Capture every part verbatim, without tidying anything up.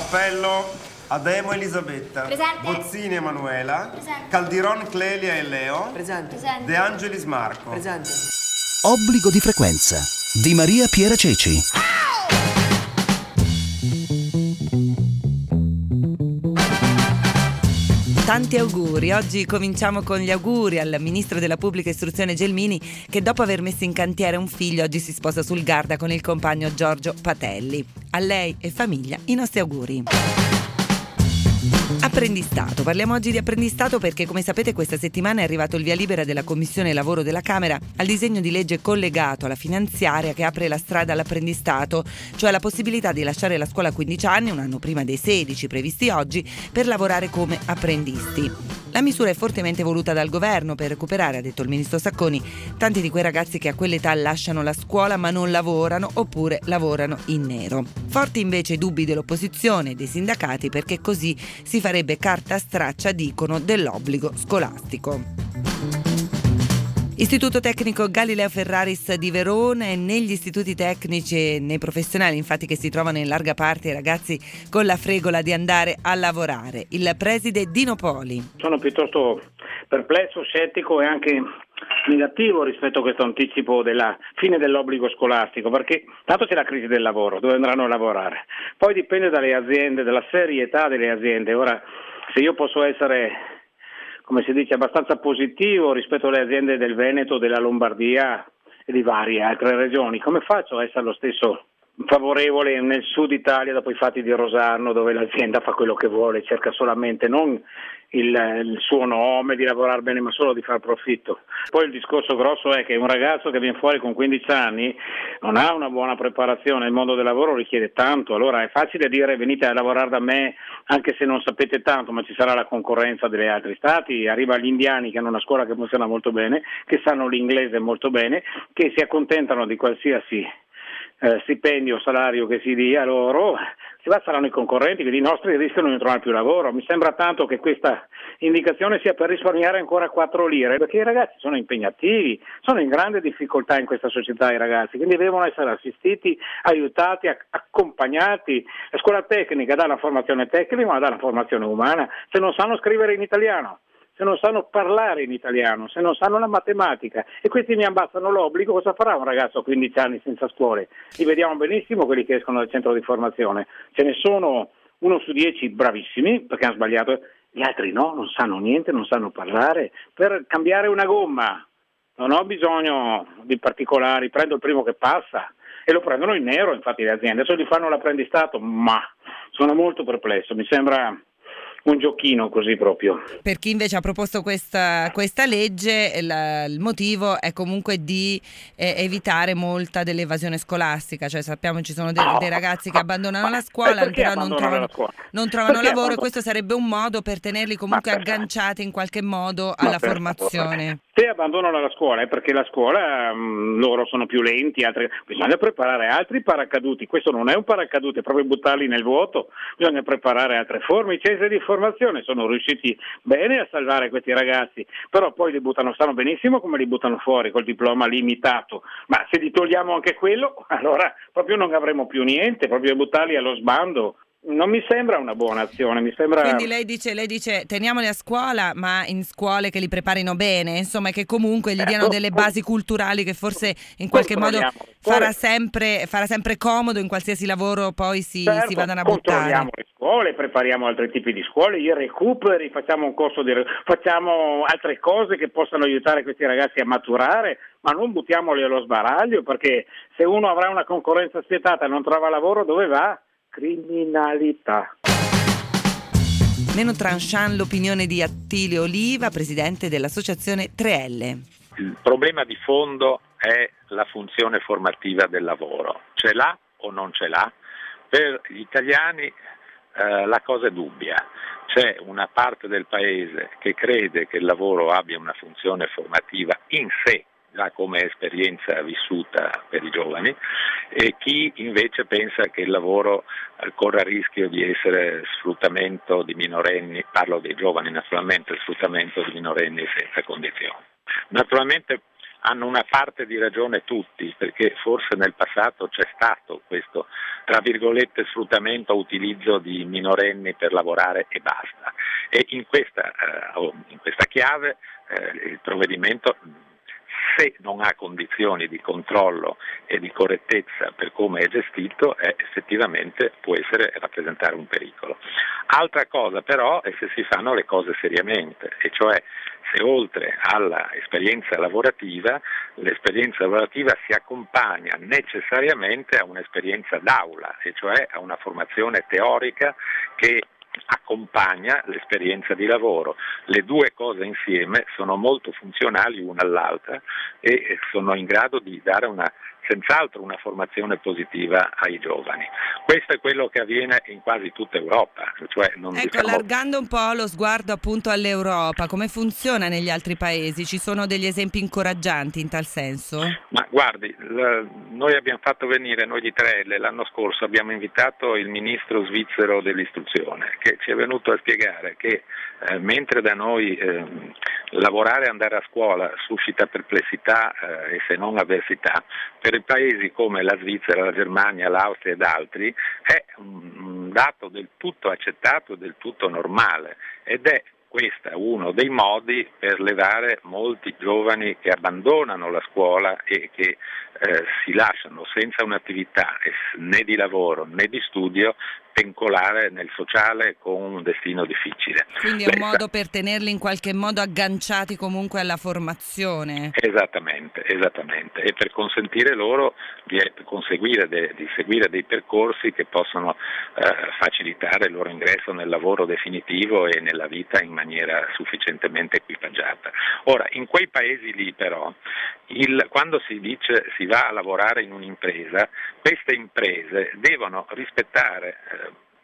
Appello Ademo Elisabetta. Presente. Bozzini Emanuela. Presente. Caldiron Clelia e Leo. Presente. Presente. De Angelis Marco. Presente. Obbligo di frequenza di Maria Piera Ceci. Tanti auguri. Oggi cominciamo con gli auguri al ministro della pubblica istruzione Gelmini, che dopo aver messo in cantiere un figlio oggi si sposa sul Garda con il compagno Giorgio Patelli. A lei e famiglia i nostri auguri. Apprendistato. Parliamo oggi di apprendistato perché, come sapete, questa settimana è arrivato il via libera della Commissione Lavoro della Camera al disegno di legge collegato alla finanziaria che apre la strada all'apprendistato, cioè la possibilità di lasciare la scuola a quindici anni, un anno prima dei sedici previsti oggi, per lavorare come apprendisti. La misura è fortemente voluta dal governo per recuperare, ha detto il ministro Sacconi, tanti di quei ragazzi che a quell'età lasciano la scuola ma non lavorano oppure lavorano in nero. Forti invece i dubbi dell'opposizione e dei sindacati, perché così si farebbe carta straccia, dicono, dell'obbligo scolastico. Istituto Tecnico Galileo Ferraris di Verona e negli istituti tecnici e nei professionali, infatti, che si trovano in larga parte i ragazzi con la fregola di andare a lavorare. Il preside Dino Poli. Sono piuttosto perplesso, scettico e anche negativo rispetto a questo anticipo della fine dell'obbligo scolastico, perché tanto c'è la crisi del lavoro, dove andranno a lavorare. Poi dipende dalle aziende, dalla serietà delle aziende. Ora, se io posso essere, come si dice, abbastanza positivo rispetto alle aziende del Veneto, della Lombardia e di varie altre regioni, come faccio a essere lo stesso favorevole nel sud Italia dopo i fatti di Rosarno, dove l'azienda fa quello che vuole, cerca solamente non il, il suo nome, di lavorare bene, ma solo di far profitto. Poi il discorso grosso è che un ragazzo che viene fuori con quindici anni non ha una buona preparazione, il mondo del lavoro richiede tanto, allora è facile dire venite a lavorare da me anche se non sapete tanto, ma ci sarà la concorrenza degli altri stati, arriva gli indiani che hanno una scuola che funziona molto bene, che sanno l'inglese molto bene, che si accontentano di qualsiasi Eh, stipendio, salario che si dia loro, si va, saranno i concorrenti che i nostri rischiano di non trovare più lavoro. Mi sembra tanto che questa indicazione sia per risparmiare ancora quattro lire, perché i ragazzi sono impegnativi, sono in grande difficoltà in questa società i ragazzi, quindi devono essere assistiti, aiutati, accompagnati. La scuola tecnica dà la formazione tecnica, ma dà la formazione umana. Se non sanno scrivere in italiano, se non sanno parlare in italiano, se non sanno la matematica e questi mi abbassano l'obbligo, cosa farà un ragazzo a quindici anni senza scuole? Li vediamo benissimo quelli che escono dal centro di formazione, ce ne sono uno su dieci bravissimi perché hanno sbagliato, gli altri no, non sanno niente, non sanno parlare. Per cambiare una gomma non ho bisogno di particolari, prendo il primo che passa e lo prendono in nero, infatti le aziende adesso gli fanno l'apprendistato, ma sono molto perplesso, mi sembra un giochino così proprio. Per chi invece ha proposto questa, questa legge, la, il motivo è comunque di eh, evitare molta dell'evasione scolastica, cioè sappiamo ci sono dei, no, dei ragazzi che abbandonano ma, la scuola, però non trovano, scuola? non trovano lavoro abbandon- e questo sarebbe un modo per tenerli comunque agganciati in qualche modo alla per formazione. Se abbandonano la scuola è perché la scuola mh, loro sono più lenti, altri, bisogna preparare altri paracaduti, questo non è un paracadute, è proprio buttarli nel vuoto, bisogna preparare altre forme. I centri di formazione sono riusciti bene a salvare questi ragazzi, però poi li buttano, stanno benissimo come li buttano fuori col diploma limitato, ma se li togliamo anche quello allora proprio non avremo più niente, proprio buttarli allo sbando. Non mi sembra una buona azione, mi sembra. Quindi lei dice, lei dice teniamoli a scuola, ma in scuole che li preparino bene, insomma, che comunque gli diano delle basi culturali che forse in qualche modo farà sempre, farà sempre comodo in qualsiasi lavoro poi si, certo, si vadano a buttare. Controlliamo le scuole, prepariamo altri tipi di scuole, i recuperi, facciamo un corso di facciamo altre cose che possano aiutare questi ragazzi a maturare, ma non buttiamoli allo sbaraglio, perché se uno avrà una concorrenza spietata e non trova lavoro, dove va? Criminalità. Meno tranchant l'opinione di Attilio Oliva, presidente dell'associazione tre L. Il problema di fondo è la funzione formativa del lavoro. Ce l'ha o non ce l'ha? Per gli italiani eh, la cosa è dubbia. C'è una parte del paese che crede che il lavoro abbia una funzione formativa in sé, già come esperienza vissuta per i giovani, e chi invece pensa che il lavoro corra il rischio di essere sfruttamento di minorenni, parlo dei giovani naturalmente, sfruttamento di minorenni senza condizioni. Naturalmente hanno una parte di ragione tutti, perché forse nel passato c'è stato questo, tra virgolette, sfruttamento o utilizzo di minorenni per lavorare e basta. E in questa, eh, in questa chiave eh, il provvedimento, se non ha condizioni di controllo e di correttezza per come è gestito, è, effettivamente può essere rappresentare un pericolo. Altra cosa però è se si fanno le cose seriamente, e cioè se oltre all'esperienza lavorativa, l'esperienza lavorativa si accompagna necessariamente a un'esperienza d'aula, e cioè a una formazione teorica che accompagna l'esperienza di lavoro. Le due cose insieme sono molto funzionali una all'altra e sono in grado di dare una senz'altro una formazione positiva ai giovani. Questo è quello che avviene in quasi tutta Europa. Cioè non ecco, diciamo... allargando un po' lo sguardo appunto all'Europa, come funziona negli altri paesi? Ci sono degli esempi incoraggianti in tal senso? Ma guardi, l- noi abbiamo fatto venire, noi di Trelle, l'anno scorso abbiamo invitato il ministro svizzero dell'istruzione, che ci è venuto a spiegare che eh, mentre da noi eh, lavorare e andare a scuola suscita perplessità eh, e se non avversità, per i paesi come la Svizzera, la Germania, l'Austria ed altri è un dato del tutto accettato e del tutto normale, ed è questo uno dei modi per levare molti giovani che abbandonano la scuola e che eh, si lasciano senza un'attività né di lavoro né di studio pencolare nel sociale con un destino difficile. Quindi è un modo per tenerli in qualche modo agganciati comunque alla formazione. Esattamente, esattamente, e per consentire loro di conseguire de, di seguire dei percorsi che possono eh, facilitare il loro ingresso nel lavoro definitivo e nella vita in maniera sufficientemente equipaggiata. Ora, in quei paesi lì però, il, quando si dice si va a lavorare in un'impresa, queste imprese devono rispettare eh,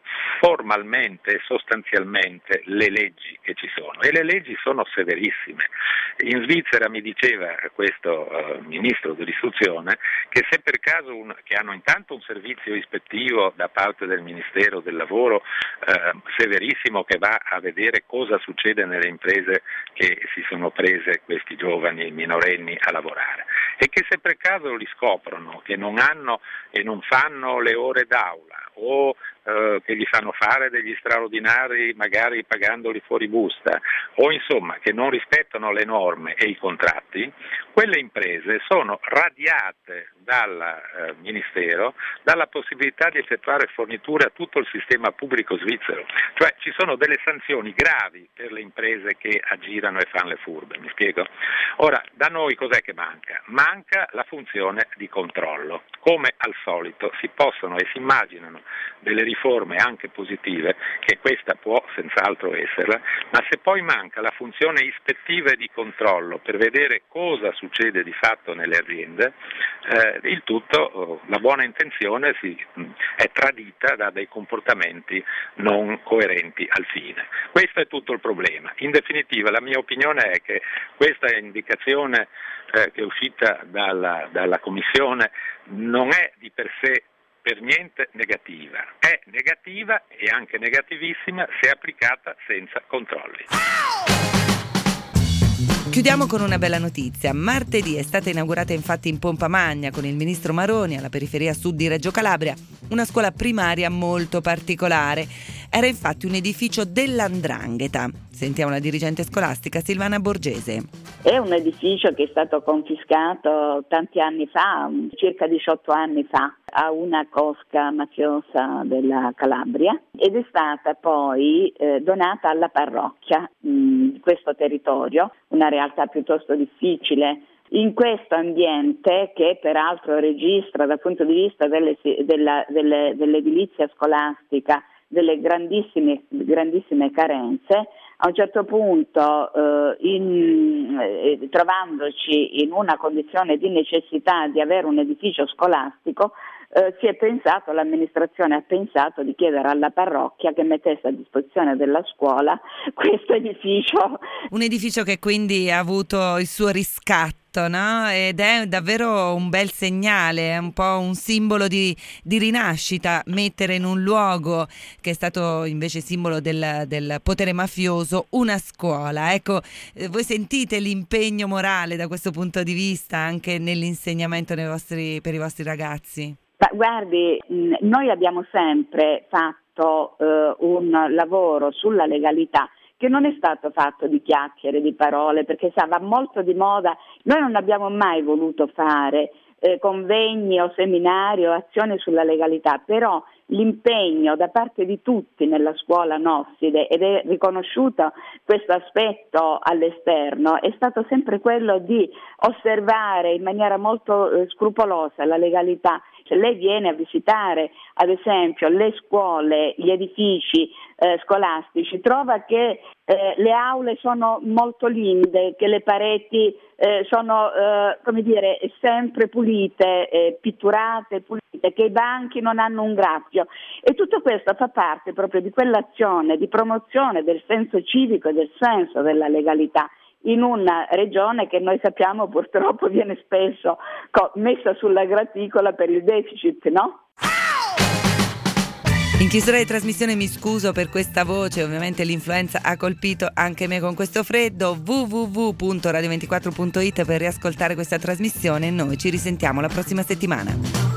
formalmente e sostanzialmente le leggi che ci sono, e le leggi sono severissime. In Svizzera mi diceva questo uh, ministro dell'istruzione che se per caso un, che hanno intanto un servizio ispettivo da parte del Ministero del Lavoro uh, severissimo, che va a vedere cosa succede nelle imprese che si sono prese questi giovani minorenni a lavorare, e che se per caso li scoprono che non hanno e non fanno le ore d'aula o eh, che gli fanno fare degli straordinari magari pagandoli fuori busta, o insomma che non rispettano le norme e i contratti, quelle imprese sono radiate dal eh, Ministero dalla possibilità di effettuare forniture a tutto il sistema pubblico svizzero. Cioè ci sono delle sanzioni gravi per le imprese che aggirano e fanno le furbe, mi spiego? Ora, da noi cos'è che manca? Manca la funzione di controllo. Come al solito si possono e si immaginano delle riforme anche positive, che questa può senz'altro esserla, ma se poi manca la funzione ispettiva e di controllo per vedere cosa succede di fatto nelle aziende, eh, il tutto, la buona intenzione si, è tradita da dei comportamenti non coerenti al fine. Questo è tutto il problema. In definitiva, la mia opinione è che questa indicazione eh, che è uscita dalla, dalla Commissione non è di per sé per niente negativa, è negativa e anche negativissima se applicata senza controlli. Chiudiamo con una bella notizia. Martedì è stata inaugurata infatti in pompa magna con il ministro Maroni alla periferia sud di Reggio Calabria una scuola primaria molto particolare. Era infatti un edificio dell'Andrangheta. Sentiamo la dirigente scolastica Silvana Borgese. È un edificio che è stato confiscato tanti anni fa, circa diciotto anni fa, a una cosca mafiosa della Calabria, ed è stata poi eh, donata alla parrocchia mh, di questo territorio, una realtà piuttosto difficile. In questo ambiente, che peraltro registra dal punto di vista delle, della, delle, dell'edilizia scolastica delle grandissime, grandissime carenze, a un certo punto, eh, in, eh, trovandoci in una condizione di necessità di avere un edificio scolastico, eh, si è pensato, l'amministrazione ha pensato di chiedere alla parrocchia che mettesse a disposizione della scuola questo edificio. Un edificio che quindi ha avuto il suo riscatto, no? Ed è davvero un bel segnale, è un po' un simbolo di, di rinascita, mettere in un luogo che è stato invece simbolo del, del potere mafioso una scuola. Ecco, eh, voi sentite l'impegno morale da questo punto di vista anche nell'insegnamento nei vostri, per i vostri ragazzi? Ma guardi, noi abbiamo sempre fatto eh, un lavoro sulla legalità che non è stato fatto di chiacchiere, di parole, perché sa, va molto di moda. Noi non abbiamo mai voluto fare eh, convegni o seminari o azioni sulla legalità, però l'impegno da parte di tutti nella scuola Nosside, ed è riconosciuto questo aspetto all'esterno, è stato sempre quello di osservare in maniera molto eh, scrupolosa la legalità. Se lei viene a visitare, ad esempio, le scuole, gli edifici eh, scolastici, trova che eh, le aule sono molto linde, che le pareti eh, sono, eh, come dire, sempre pulite, eh, pitturate, pulite, che i banchi non hanno un graffio. E tutto questo fa parte proprio di quell'azione di promozione del senso civico e del senso della legalità in una regione che noi sappiamo purtroppo viene spesso messa sulla graticola per il deficit, no? In chiusura di trasmissione mi scuso per questa voce, ovviamente l'influenza ha colpito anche me con questo freddo. w w w punto radio ventiquattro punto it per riascoltare questa trasmissione e noi ci risentiamo la prossima settimana.